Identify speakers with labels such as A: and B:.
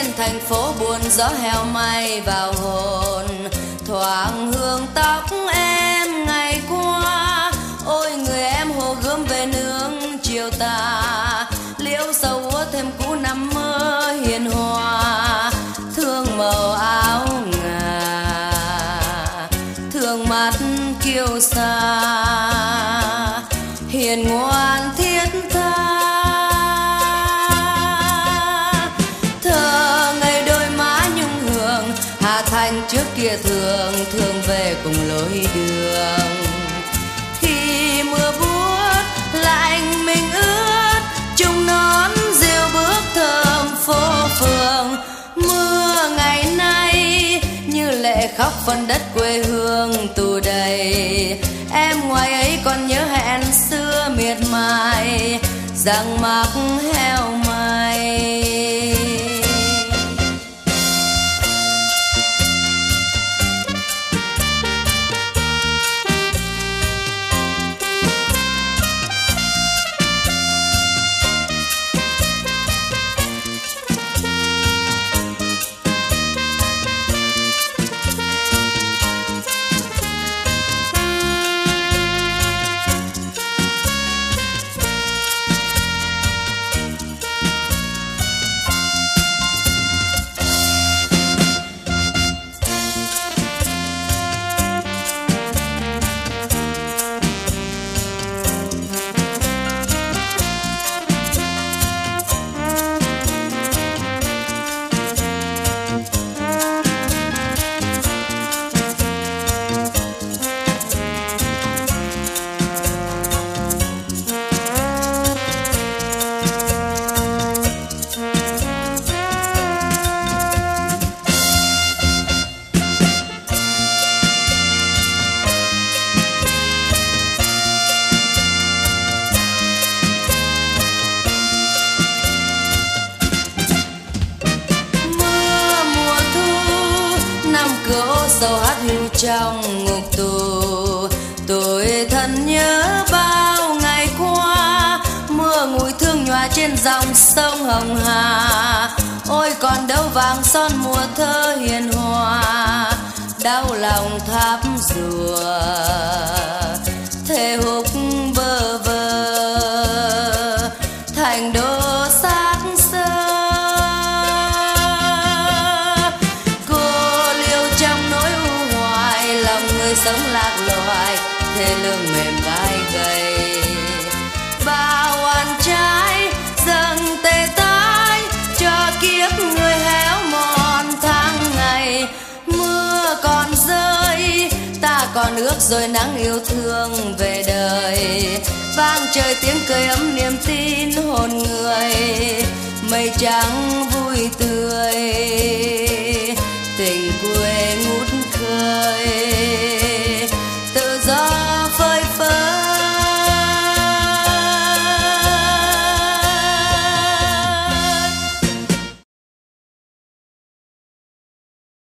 A: thành phố buồn gió heo may vào hồn, thoảng hương tóc em ngày qua. Ôi người em hồ gươm về nương chiều tà, liễu sầu úa thêm cũ năm mơ hiền hòa. Thương màu áo ngà, thương mắt kiêu sa, hiền ngoan thiết tha. Thơ ngây đôi má nhung hương, Hà Thành trước kia thường thường về cùng lối đường. Khi mưa buốt lạnh mình ướt, chung nón rêu bước thơm phố phường. Mưa ngày nay như lệ khóc phần đất quê hương tù đầy. Em ngoài ấy còn nhớ hẹn xưa miệt mài, rằng mắc heo may. Sâu hát hiu trong ngục tù, tôi thân nhớ bao ngày qua. Mưa ngùi thương nhòa trên dòng sông Hồng Hà. Ôi còn đâu vàng son mùa thơ hiền hòa. Đau lòng tháp rùa thề húc bơ vơ, thành đô xác xơ. Sống lạc loài thê lương mềm vai gầy, bao oan trái dâng tê tái cho kiếp người héo mòn tháng ngày. Mưa còn rơi ta còn ước rồi nắng yêu thương về đời. Vang trời tiếng cười ấm niềm tin hồn người, mây trắng vui tươi.